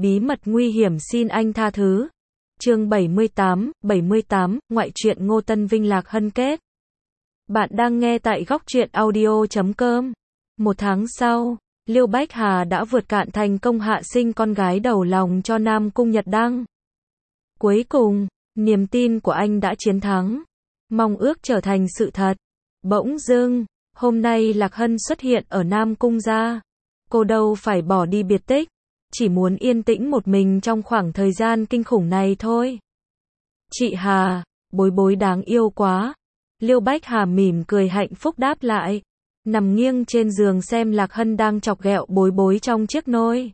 bí mật nguy hiểm xin anh tha thứ. Chương 78, ngoại truyện Ngô Tân Vinh Lạc Hân kết. Bạn đang nghe tại góc truyện audio.com. Một tháng sau, Liêu Bách Hà đã vượt cạn thành công hạ sinh con gái đầu lòng cho Nam Cung Nhật Đăng. Cuối cùng, niềm tin của anh đã chiến thắng. Mong ước trở thành sự thật. Bỗng dưng, hôm nay Lạc Hân xuất hiện ở Nam Cung gia. Cô đâu phải bỏ đi biệt tích, chỉ muốn yên tĩnh một mình trong khoảng thời gian kinh khủng này thôi. Chị Hà, bối bối đáng yêu quá. Liêu Bách Hà mỉm cười hạnh phúc đáp lại. Nằm nghiêng trên giường xem Lạc Hân đang chọc ghẹo bối bối trong chiếc nôi.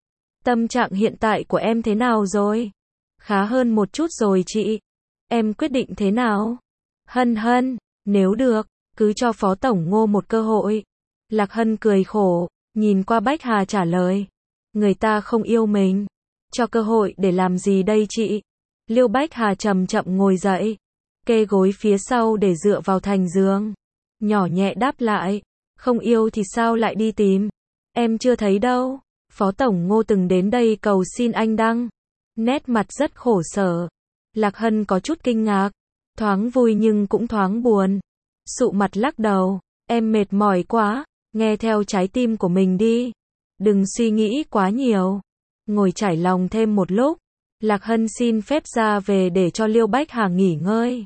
Tâm trạng hiện tại của em thế nào rồi? Khá hơn một chút rồi chị. Em quyết định thế nào? Hân, nếu được, cứ cho Phó Tổng Ngô một cơ hội. Lạc Hân cười khổ, nhìn qua Bách Hà trả lời. Người ta không yêu mình. Cho cơ hội để làm gì đây chị? Liêu Bách Hà chậm chậm ngồi dậy, kê gối phía sau để dựa vào thành giường. Nhỏ nhẹ đáp lại. Không yêu thì sao lại đi tìm? Em chưa thấy đâu. Phó Tổng Ngô từng đến đây cầu xin anh Đăng. Nét mặt rất khổ sở. Lạc Hân có chút kinh ngạc. Thoáng vui nhưng cũng thoáng buồn. Sụ mặt lắc đầu. Em mệt mỏi quá. Nghe theo trái tim của mình đi. Đừng suy nghĩ quá nhiều. Ngồi trải lòng thêm một lúc, Lạc Hân xin phép ra về để cho Liêu Bách Hà nghỉ ngơi.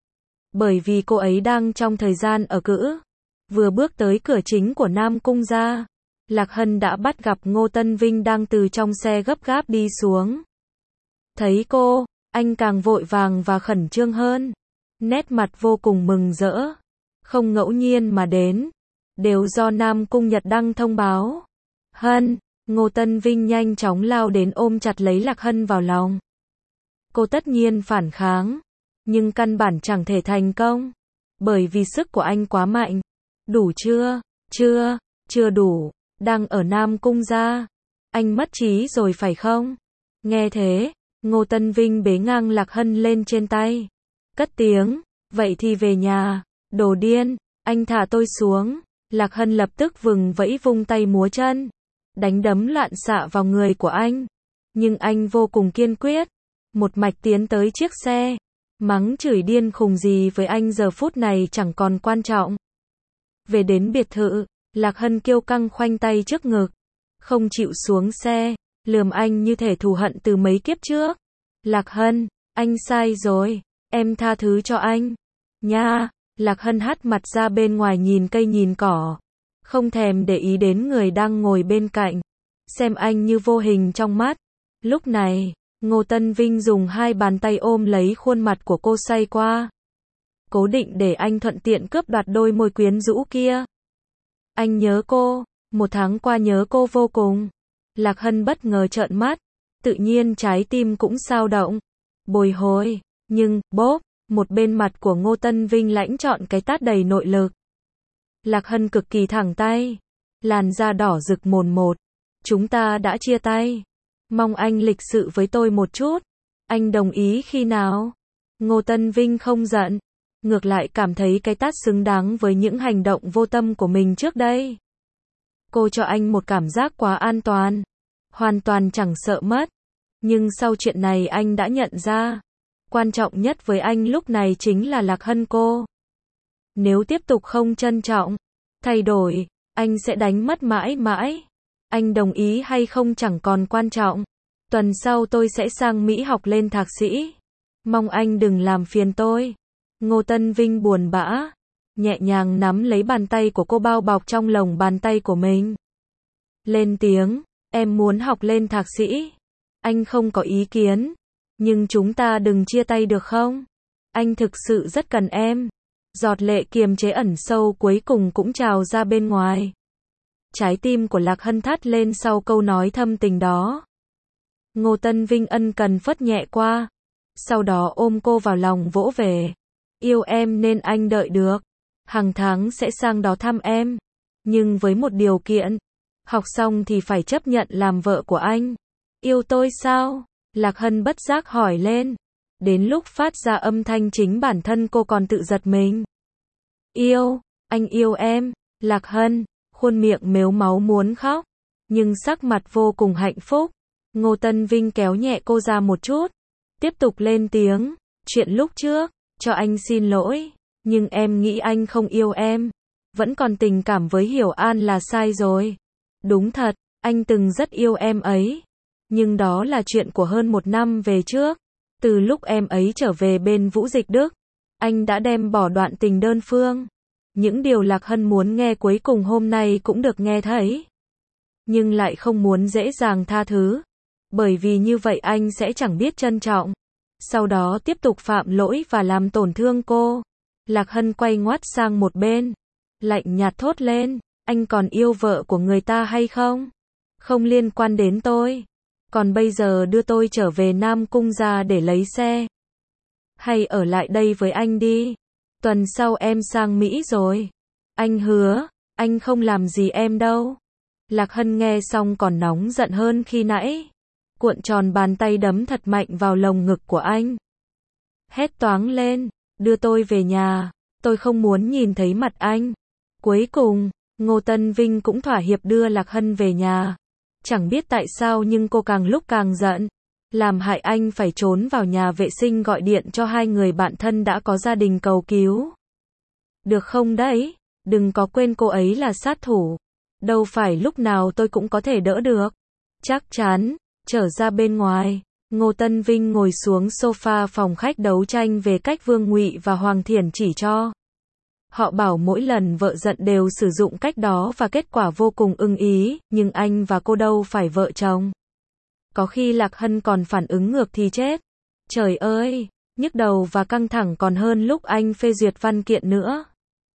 Bởi vì cô ấy đang trong thời gian ở cữ. Vừa bước tới cửa chính của Nam Cung gia, Lạc Hân đã bắt gặp Ngô Tân Vinh đang từ trong xe gấp gáp đi xuống. Thấy cô, anh càng vội vàng và khẩn trương hơn. Nét mặt vô cùng mừng rỡ. Không ngẫu nhiên mà đến. Đều do Nam Cung Nhật Đăng thông báo. Hân, Ngô Tân Vinh nhanh chóng lao đến ôm chặt lấy Lạc Hân vào lòng. Cô tất nhiên phản kháng, nhưng căn bản chẳng thể thành công, bởi vì sức của anh quá mạnh. Đủ chưa? Chưa đủ, đang ở Nam Cung gia. Anh mất trí rồi phải không? Nghe thế, Ngô Tân Vinh bế ngang Lạc Hân lên trên tay. Cất tiếng, vậy thì về nhà, đồ điên, anh thả tôi xuống. Lạc Hân lập tức vẫy vung tay múa chân, đánh đấm loạn xạ vào người của anh. Nhưng anh vô cùng kiên quyết, một mạch tiến tới chiếc xe, mắng chửi điên khùng gì với anh giờ phút này chẳng còn quan trọng. Về đến biệt thự, Lạc Hân kiêu căng khoanh tay trước ngực, không chịu xuống xe, lườm anh như thể thù hận từ mấy kiếp trước. Lạc Hân, anh sai rồi, em tha thứ cho anh. Nha. Lạc Hân hất mặt ra bên ngoài nhìn cây nhìn cỏ, không thèm để ý đến người đang ngồi bên cạnh, xem anh như vô hình trong mắt. Lúc này, Ngô Tân Vinh dùng hai bàn tay ôm lấy khuôn mặt của cô xoay qua, cố định để anh thuận tiện cướp đoạt đôi môi quyến rũ kia. Anh nhớ cô, một tháng qua nhớ cô vô cùng. Lạc Hân bất ngờ trợn mắt, tự nhiên trái tim cũng xao động, bồi hồi, nhưng, bốp, một bên mặt của Ngô Tân Vinh lãnh trọn cái tát đầy nội lực. Lạc Hân cực kỳ thẳng tay, làn da đỏ rực mồn một. Chúng ta đã chia tay. Mong anh lịch sự với tôi một chút. Anh đồng ý khi nào? Ngô Tân Vinh không giận, ngược lại cảm thấy cái tát xứng đáng với những hành động vô tâm của mình trước đây. Cô cho anh một cảm giác quá an toàn, hoàn toàn chẳng sợ mất. Nhưng sau chuyện này anh đã nhận ra, quan trọng nhất với anh lúc này chính là Lạc Hân cô. Nếu tiếp tục không trân trọng, thay đổi, anh sẽ đánh mất mãi mãi. Anh đồng ý hay không chẳng còn quan trọng. Tuần sau tôi sẽ sang Mỹ học lên thạc sĩ. Mong anh đừng làm phiền tôi. Ngô Tân Vinh buồn bã, nhẹ nhàng nắm lấy bàn tay của cô bao bọc trong lòng bàn tay của mình. Lên tiếng, em muốn học lên thạc sĩ. Anh không có ý kiến. Nhưng chúng ta đừng chia tay được không? Anh thực sự rất cần em. Giọt lệ kiềm chế ẩn sâu cuối cùng cũng trào ra bên ngoài. Trái tim của Lạc Hân thắt lên sau câu nói thâm tình đó. Ngô Tân Vinh ân cần phất nhẹ qua, sau đó ôm cô vào lòng vỗ về. Yêu em nên anh đợi được. Hàng tháng sẽ sang đó thăm em. Nhưng với một điều kiện. Học xong thì phải chấp nhận làm vợ của anh. Yêu tôi sao? Lạc Hân bất giác hỏi lên. Đến lúc phát ra âm thanh chính bản thân cô còn tự giật mình. Yêu, anh yêu em. Lạc Hân, khuôn miệng mếu máu muốn khóc, nhưng sắc mặt vô cùng hạnh phúc. Ngô Tân Vinh kéo nhẹ cô ra một chút, tiếp tục lên tiếng, chuyện lúc trước, cho anh xin lỗi, nhưng em nghĩ anh không yêu em, vẫn còn tình cảm với Hiểu An là sai rồi. Đúng thật, anh từng rất yêu em ấy, nhưng đó là chuyện của hơn 1 năm về trước, từ lúc em ấy trở về bên Vũ Dịch Đức, anh đã đem bỏ đoạn tình đơn phương. Những điều Lạc Hân muốn nghe cuối cùng hôm nay cũng được nghe thấy, nhưng lại không muốn dễ dàng tha thứ, bởi vì như vậy anh sẽ chẳng biết trân trọng, sau đó tiếp tục phạm lỗi và làm tổn thương cô. Lạc Hân quay ngoắt sang một bên, lạnh nhạt thốt lên, anh còn yêu vợ của người ta hay không? Không liên quan đến tôi. Còn bây giờ đưa tôi trở về Nam Cung ra để lấy xe. Hay ở lại đây với anh đi. Tuần sau em sang Mỹ rồi. Anh hứa, anh không làm gì em đâu. Lạc Hân nghe xong còn nóng giận hơn khi nãy. Cuộn tròn bàn tay đấm thật mạnh vào lồng ngực của anh. Hét toáng lên, đưa tôi về nhà, tôi không muốn nhìn thấy mặt anh. Cuối cùng, Ngô Tân Vinh cũng thỏa hiệp đưa Lạc Hân về nhà. Chẳng biết tại sao nhưng cô càng lúc càng giận, làm hại anh phải trốn vào nhà vệ sinh gọi điện cho 2 người bạn thân đã có gia đình cầu cứu. Được không đấy, đừng có quên cô ấy là sát thủ. Đâu phải lúc nào tôi cũng có thể đỡ được. Chắc chắn, trở ra bên ngoài, Ngô Tân Vinh ngồi xuống sofa phòng khách đấu tranh về cách Vương Ngụy và Hoàng Thiển chỉ cho. Họ bảo mỗi lần vợ giận đều sử dụng cách đó và kết quả vô cùng ưng ý, nhưng anh và cô đâu phải vợ chồng. Có khi Lạc Hân còn phản ứng ngược thì chết. Trời ơi, nhức đầu và căng thẳng còn hơn lúc anh phê duyệt văn kiện nữa.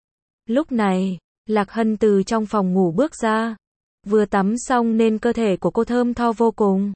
Lúc này, Lạc Hân từ trong phòng ngủ bước ra. Vừa tắm xong nên cơ thể của cô thơm tho vô cùng.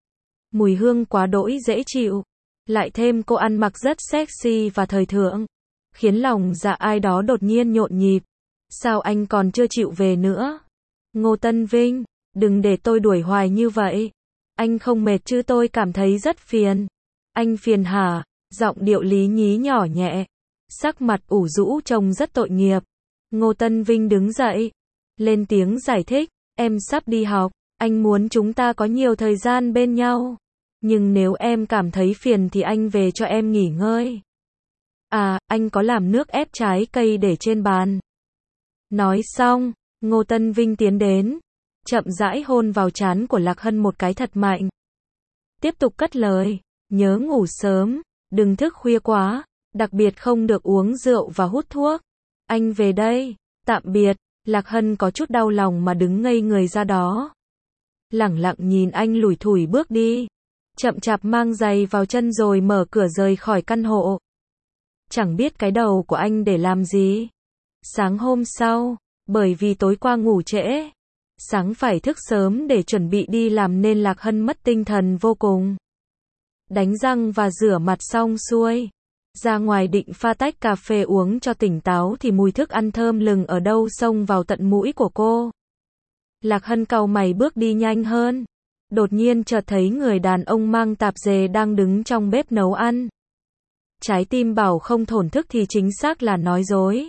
Mùi hương quá đỗi dễ chịu. Lại thêm cô ăn mặc rất sexy và thời thượng, khiến lòng dạ ai đó đột nhiên nhộn nhịp. Sao anh còn chưa chịu về nữa? Ngô Tân Vinh, đừng để tôi đuổi hoài như vậy. Anh không mệt chứ tôi cảm thấy rất phiền. Anh phiền hả? Giọng điệu lý nhí nhỏ nhẹ. Sắc mặt ủ rũ trông rất tội nghiệp. Ngô Tân Vinh đứng dậy, lên tiếng giải thích. Em sắp đi học, anh muốn chúng ta có nhiều thời gian bên nhau. Nhưng nếu em cảm thấy phiền thì anh về cho em nghỉ ngơi. À, anh có làm nước ép trái cây để trên bàn. Nói xong, Ngô Tân Vinh tiến đến, chậm rãi hôn vào trán của Lạc Hân một cái thật mạnh. Tiếp tục cất lời, nhớ ngủ sớm, đừng thức khuya quá, đặc biệt không được uống rượu và hút thuốc. Anh về đây, tạm biệt. Lạc Hân có chút đau lòng mà đứng ngây người ra đó. Lẳng lặng nhìn anh lủi thủi bước đi, chậm chạp mang giày vào chân rồi mở cửa rời khỏi căn hộ. Chẳng biết cái đầu của anh để làm gì. Sáng hôm sau, bởi vì tối qua ngủ trễ, sáng phải thức sớm để chuẩn bị đi làm nên Lạc Hân mất tinh thần vô cùng. Đánh răng và rửa mặt xong xuôi, ra ngoài định pha tách cà phê uống cho tỉnh táo thì mùi thức ăn thơm lừng ở đâu xông vào tận mũi của cô. Lạc Hân cau mày bước đi nhanh hơn. Đột nhiên chợt thấy người đàn ông mang tạp dề đang đứng trong bếp nấu ăn. Trái tim bảo không thổn thức thì chính xác là nói dối.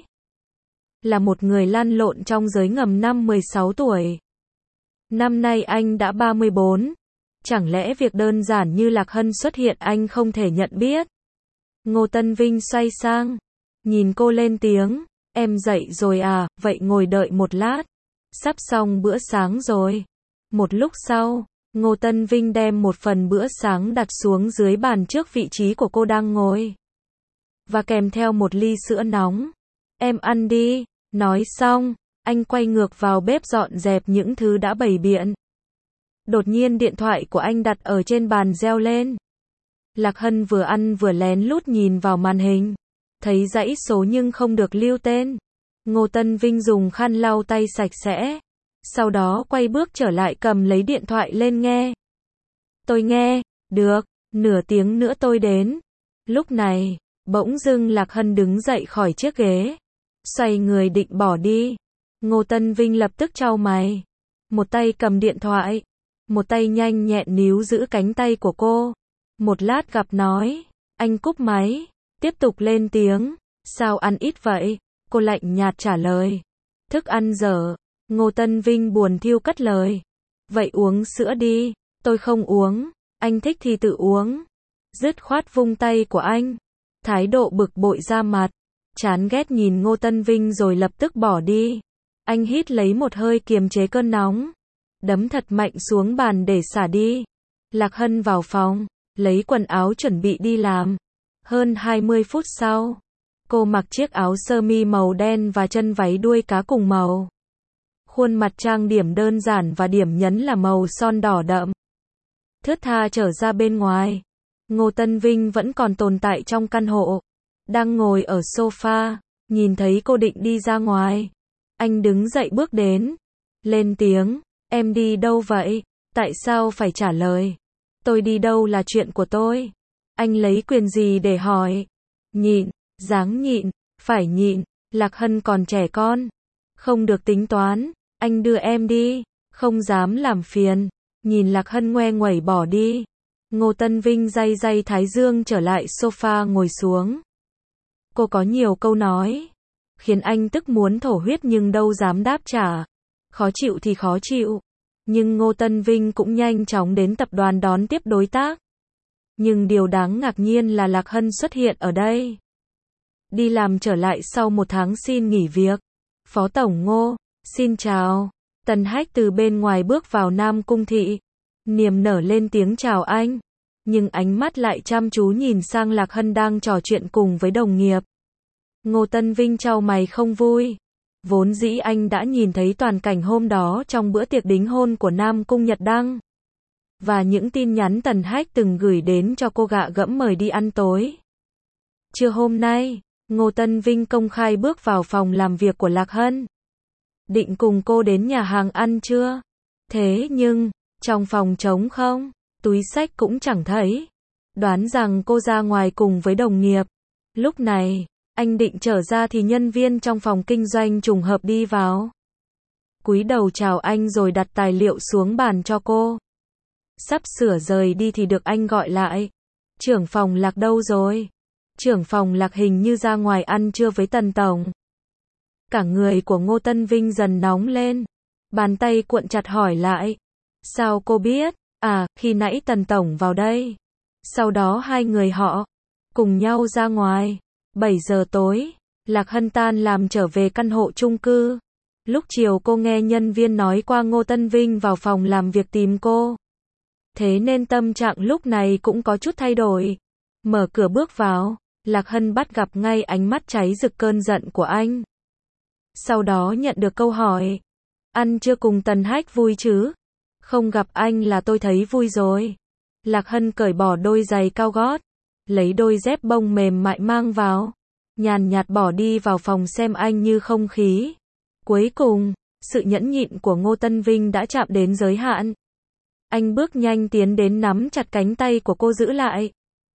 Là một người lăn lộn trong giới ngầm năm 16 tuổi. Năm nay anh đã 34. Chẳng lẽ việc đơn giản như Lạc Hân xuất hiện anh không thể nhận biết? Ngô Tân Vinh xoay sang, nhìn cô lên tiếng, em dậy rồi à, vậy ngồi đợi một lát. Sắp xong bữa sáng rồi. Một lúc sau, Ngô Tân Vinh đem một phần bữa sáng đặt xuống dưới bàn trước vị trí của cô đang ngồi. Và kèm theo một ly sữa nóng. Em ăn đi. Nói xong, anh quay ngược vào bếp dọn dẹp những thứ đã bày biện. Đột nhiên điện thoại của anh đặt ở trên bàn reo lên. Lạc Hân vừa ăn vừa lén lút nhìn vào màn hình. Thấy dãy số nhưng không được lưu tên. Ngô Tân Vinh dùng khăn lau tay sạch sẽ. Sau đó quay bước trở lại cầm lấy điện thoại lên nghe. Tôi nghe, được, nửa tiếng nữa tôi đến. Lúc này, bỗng dưng Lạc Hân đứng dậy khỏi chiếc ghế. Xoay người định bỏ đi. Ngô Tân Vinh lập tức chau mày. Một tay cầm điện thoại. Một tay nhanh nhẹn níu giữ cánh tay của cô. Một lát gặp nói. Anh cúp máy. Tiếp tục lên tiếng. Sao ăn ít vậy? Cô lạnh nhạt trả lời. Thức ăn dở. Ngô Tân Vinh buồn thiu cất lời. Vậy uống sữa đi. Tôi không uống, anh thích thì tự uống. Dứt khoát vung tay của anh. Thái độ bực bội ra mặt. Chán ghét nhìn Ngô Tân Vinh rồi lập tức bỏ đi. Anh hít lấy một hơi kiềm chế cơn nóng. Đấm thật mạnh xuống bàn để xả đi. Lạc Hân vào phòng, lấy quần áo chuẩn bị đi làm. Hơn 20 phút sau, cô mặc chiếc áo sơ mi màu đen và chân váy đuôi cá cùng màu. Khuôn mặt trang điểm đơn giản và điểm nhấn là màu son đỏ đậm. Thướt tha trở ra bên ngoài. Ngô Tân Vinh vẫn còn tồn tại trong căn hộ. Đang ngồi ở sofa, nhìn thấy cô định đi ra ngoài. Anh đứng dậy bước đến. Lên tiếng, em đi đâu vậy? Tại sao phải trả lời? Tôi đi đâu là chuyện của tôi. Anh lấy quyền gì để hỏi? Nhịn, ráng nhịn, phải nhịn. Lạc Hân còn trẻ con. Không được tính toán, anh đưa em đi. Không dám làm phiền. Nhìn Lạc Hân ngoe nguẩy bỏ đi. Ngô Tân Vinh day day thái dương trở lại sofa ngồi xuống. Cô có nhiều câu nói, khiến anh tức muốn thổ huyết nhưng đâu dám đáp trả. Khó chịu thì khó chịu. Nhưng Ngô Tân Vinh cũng nhanh chóng đến tập đoàn đón tiếp đối tác. Nhưng điều đáng ngạc nhiên là Lạc Hân xuất hiện ở đây. Đi làm trở lại sau 1 tháng xin nghỉ việc. Phó Tổng Ngô, xin chào. Tần Hách từ bên ngoài bước vào Nam Cung Thị. Niềm nở lên tiếng chào anh. Nhưng ánh mắt lại chăm chú nhìn sang Lạc Hân đang trò chuyện cùng với đồng nghiệp. Ngô Tân Vinh chau mày không vui. Vốn dĩ anh đã nhìn thấy toàn cảnh hôm đó trong bữa tiệc đính hôn của Nam Cung Nhật Đăng. Và những tin nhắn Tần Hách từng gửi đến cho cô gạ gẫm mời đi ăn tối. Trưa hôm nay, Ngô Tân Vinh công khai bước vào phòng làm việc của Lạc Hân. Định cùng cô đến nhà hàng ăn trưa. Thế nhưng, trong phòng trống không, túi xách cũng chẳng thấy. Đoán rằng cô ra ngoài cùng với đồng nghiệp. Lúc này, anh định trở ra thì nhân viên trong phòng kinh doanh trùng hợp đi vào. Cúi đầu chào anh rồi đặt tài liệu xuống bàn cho cô. Sắp sửa rời đi thì được anh gọi lại. Trưởng phòng Lạc đâu rồi? Trưởng phòng Lạc hình như ra ngoài ăn trưa với Tần Tổng. Cả người của Ngô Tân Vinh dần nóng lên. Bàn tay cuộn chặt hỏi lại. Sao cô biết? À, khi nãy Tần Tổng vào đây. Sau đó hai người họ cùng nhau ra ngoài. 7 giờ tối, Lạc Hân tan làm trở về căn hộ chung cư. Lúc chiều cô nghe nhân viên nói qua Ngô Tân Vinh vào phòng làm việc tìm cô. Thế nên tâm trạng lúc này cũng có chút thay đổi. Mở cửa bước vào, Lạc Hân bắt gặp ngay ánh mắt cháy rực cơn giận của anh. Sau đó nhận được câu hỏi. Ăn trưa cùng Tần Hách vui chứ? Không gặp anh là tôi thấy vui rồi. Lạc Hân cởi bỏ đôi giày cao gót, lấy đôi dép bông mềm mại mang vào. Nhàn nhạt bỏ đi vào phòng xem anh như không khí. Cuối cùng, sự nhẫn nhịn của Ngô Tân Vinh đã chạm đến giới hạn. Anh bước nhanh tiến đến nắm chặt cánh tay của cô giữ lại.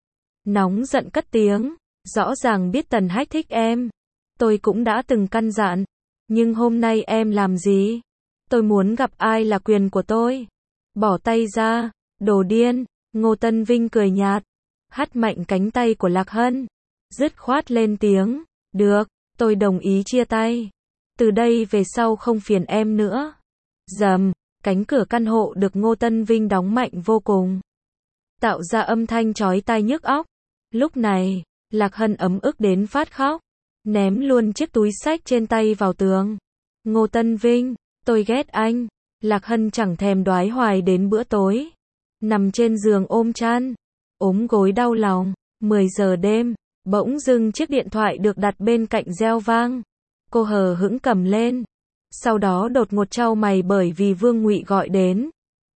Nóng giận cất tiếng, rõ ràng biết Tần Hách thích em. Tôi cũng đã từng căn dặn. Nhưng hôm nay em làm gì? Tôi muốn gặp ai là quyền của tôi. Bỏ tay ra, đồ điên. Ngô Tân Vinh cười nhạt, hất mạnh cánh tay của Lạc Hân. Dứt khoát lên tiếng. Được, tôi đồng ý chia tay. Từ đây về sau không phiền em nữa. Rầm, cánh cửa căn hộ được Ngô Tân Vinh đóng mạnh vô cùng, tạo ra âm thanh chói tai nhức óc. Lúc này, Lạc Hân ấm ức đến phát khóc, ném luôn chiếc túi xách trên tay vào tường. Ngô Tân Vinh, tôi ghét anh. Lạc Hân chẳng thèm đoái hoài đến bữa tối. Nằm trên giường ôm chăn, ốm gối đau lòng. 10 giờ đêm, bỗng dưng chiếc điện thoại được đặt bên cạnh reo vang. Cô hờ hững cầm lên. Sau đó đột ngột chau mày bởi vì Vương Ngụy gọi đến.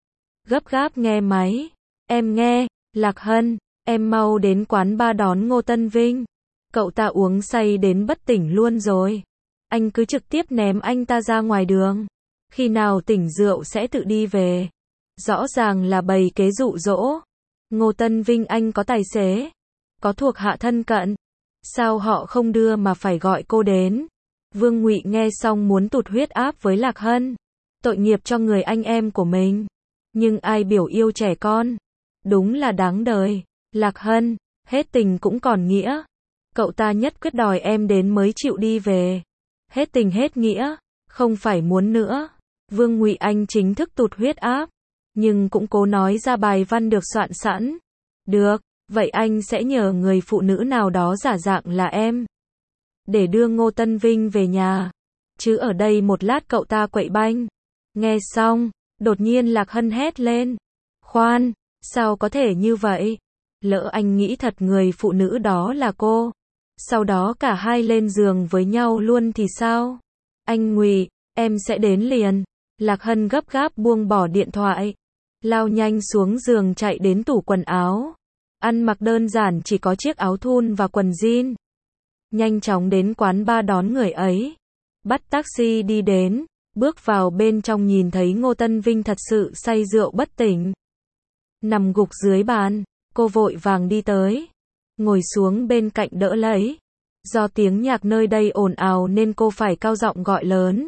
Gấp gáp nghe máy. Em nghe, Lạc Hân, em mau đến quán bar đón Ngô Tân Vinh. Cậu ta uống say đến bất tỉnh luôn rồi. Anh cứ trực tiếp ném anh ta ra ngoài đường. Khi nào tỉnh rượu sẽ tự đi về. Rõ ràng là bày kế dụ dỗ. Ngô Tân Vinh anh có tài xế, có thuộc hạ thân cận. Sao họ không đưa mà phải gọi cô đến? Vương Ngụy nghe xong muốn tụt huyết áp với Lạc Hân. Tội nghiệp cho người anh em của mình. Nhưng ai biểu yêu trẻ con. Đúng là đáng đời. Lạc Hân, hết tình cũng còn nghĩa. Cậu ta nhất quyết đòi em đến mới chịu đi về. Hết tình hết nghĩa, không phải muốn nữa. Vương Ngụy anh chính thức tụt huyết áp. nhưng cũng cố nói ra bài văn được soạn sẵn. Được, vậy anh sẽ nhờ người phụ nữ nào đó giả dạng là em, để đưa Ngô Tân Vinh về nhà. Chứ ở đây một lát cậu ta quậy banh. Nghe xong, đột nhiên Lạc Hân hét lên. Khoan, sao có thể như vậy? Lỡ anh nghĩ thật người phụ nữ đó là cô, sau đó cả hai lên giường với nhau luôn thì sao? Anh Ngụy, em sẽ đến liền. Lạc Hân gấp gáp buông bỏ điện thoại, lao nhanh xuống giường chạy đến tủ quần áo. Ăn mặc đơn giản chỉ có chiếc áo thun và quần jean. Nhanh chóng đến quán bar đón người ấy. Bắt taxi đi đến, bước vào bên trong nhìn thấy Ngô Tân Vinh thật sự say rượu bất tỉnh, nằm gục dưới bàn. Cô vội vàng đi tới, ngồi xuống bên cạnh đỡ lấy. Do tiếng nhạc nơi đây ồn ào nên cô phải cao giọng gọi lớn.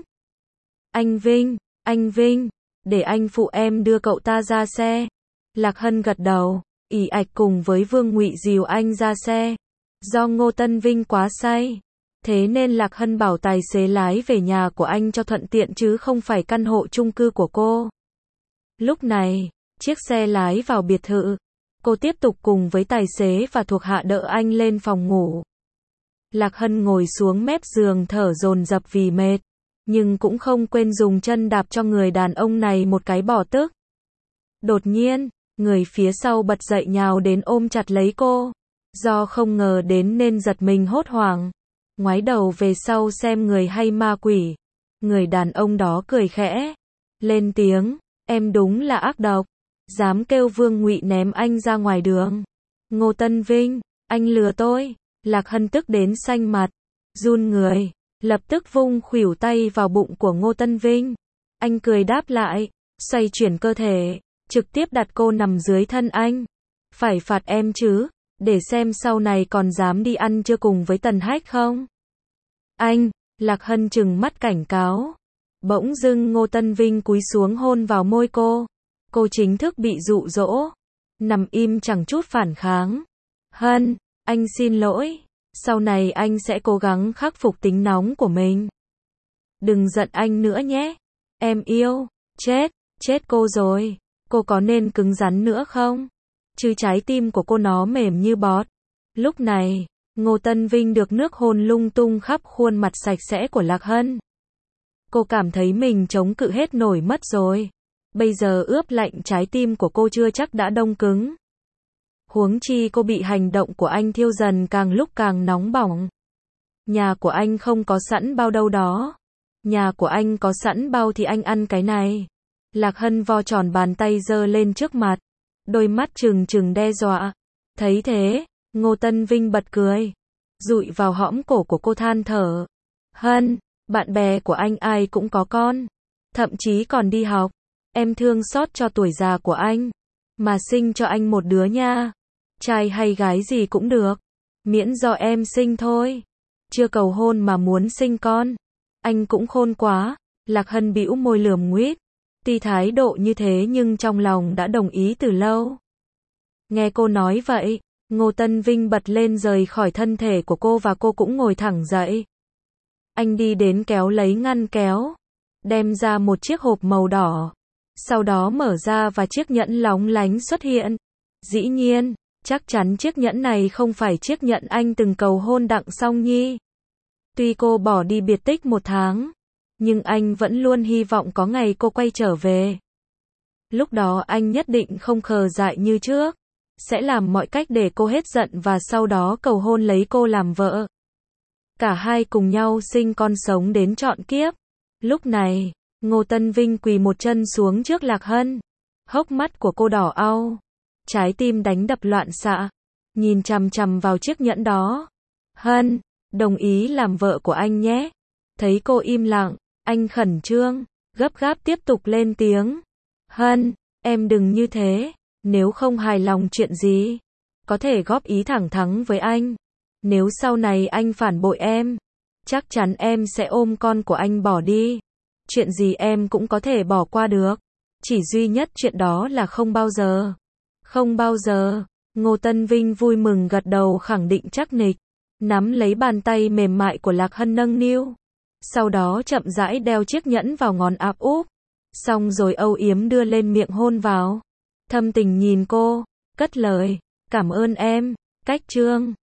Anh Vinh, để anh phụ em đưa cậu ta ra xe. Lạc Hân gật đầu, ì ạch cùng với Vương Ngụy dìu anh ra xe. Do Ngô Tân Vinh quá say, thế nên Lạc Hân bảo tài xế lái về nhà của anh cho thuận tiện chứ không phải căn hộ chung cư của cô. Lúc này, chiếc xe lái vào biệt thự. Cô tiếp tục cùng với tài xế và thuộc hạ đỡ anh lên phòng ngủ. Lạc Hân ngồi xuống mép giường thở dồn dập vì mệt, nhưng cũng không quên dùng chân đạp cho người đàn ông này một cái bỏ tức. Đột nhiên, người phía sau bật dậy nhào đến ôm chặt lấy cô. Do không ngờ đến nên giật mình hốt hoảng, ngoái đầu về sau xem người hay ma quỷ. Người đàn ông đó cười khẽ, lên tiếng, em đúng là ác độc, dám kêu Vương Ngụy ném anh ra ngoài đường. Ngô Tân Vinh, anh lừa tôi. Lạc Hân tức đến xanh mặt, run người, lập tức vung khuỷu tay vào bụng của Ngô Tân Vinh. Anh cười đáp lại, xoay chuyển cơ thể, trực tiếp đặt cô nằm dưới thân anh. Phải phạt em chứ, để xem sau này còn dám đi ăn trưa cùng với Tần Hách không? Anh, Lạc Hân trừng mắt cảnh cáo. Bỗng dưng Ngô Tân Vinh cúi xuống hôn vào môi cô. Cô chính thức bị dụ dỗ, nằm im chẳng chút phản kháng. Hân, anh xin lỗi, sau này anh sẽ cố gắng khắc phục tính nóng của mình. Đừng giận anh nữa nhé. Em yêu, chết cô rồi. Cô có nên cứng rắn nữa không? Chứ trái tim của cô nó mềm như bọt. Lúc này, Ngô Tân Vinh được nước hôn lung tung khắp khuôn mặt sạch sẽ của Lạc Hân. Cô cảm thấy mình chống cự hết nổi mất rồi. Bây giờ ướp lạnh trái tim của cô chưa chắc đã đông cứng. Huống chi cô bị hành động của anh thiêu dần càng lúc càng nóng bỏng. Nhà của anh không có sẵn bao đâu đó. Nhà của anh có sẵn bao thì anh ăn cái này. Lạc Hân vo tròn bàn tay giơ lên trước mặt, đôi mắt trừng trừng đe dọa. Thấy thế, Ngô Tân Vinh bật cười, dụi vào hõm cổ của cô than thở. Hân, bạn bè của anh ai cũng có con, thậm chí còn đi học. Em thương xót cho tuổi già của anh, mà sinh cho anh một đứa nha. Trai hay gái gì cũng được, miễn do em sinh thôi. Chưa cầu hôn mà muốn sinh con. Anh cũng khôn quá. Lạc Hân bĩu môi lườm nguýt. Tuy thái độ như thế nhưng trong lòng đã đồng ý từ lâu. Nghe cô nói vậy, Ngô Tân Vinh bật lên rời khỏi thân thể của cô và cô cũng ngồi thẳng dậy. Anh đi đến kéo lấy ngăn kéo, đem ra một chiếc hộp màu đỏ. Sau đó mở ra và chiếc nhẫn lóng lánh xuất hiện. Dĩ nhiên, chắc chắn chiếc nhẫn này không phải chiếc nhẫn anh từng cầu hôn Đặng Song Nhi. Tuy cô bỏ đi biệt tích 1 tháng, nhưng anh vẫn luôn hy vọng có ngày cô quay trở về. Lúc đó anh nhất định không khờ dại như trước, sẽ làm mọi cách để cô hết giận và sau đó cầu hôn lấy cô làm vợ. Cả hai cùng nhau sinh con sống đến trọn kiếp. Lúc này, Ngô Tân Vinh quỳ một chân xuống trước Lạc Hân. Hốc mắt của cô đỏ au, trái tim đánh đập loạn xạ, nhìn chằm chằm vào chiếc nhẫn đó. Hân, đồng ý làm vợ của anh nhé. Thấy cô im lặng, anh khẩn trương, gấp gáp tiếp tục lên tiếng. Hân, em đừng như thế, nếu không hài lòng chuyện gì, có thể góp ý thẳng thắn với anh. Nếu sau này anh phản bội em, chắc chắn em sẽ ôm con của anh bỏ đi. Chuyện gì em cũng có thể bỏ qua được. Chỉ duy nhất chuyện đó là không bao giờ. Không bao giờ. Ngô Tân Vinh vui mừng gật đầu khẳng định chắc nịch, nắm lấy bàn tay mềm mại của Lạc Hân nâng niu. Sau đó chậm rãi đeo chiếc nhẫn vào ngón áp úp. Xong rồi âu yếm đưa lên miệng hôn vào. Thâm Tình nhìn cô, cất lời, cảm ơn em, cách trương.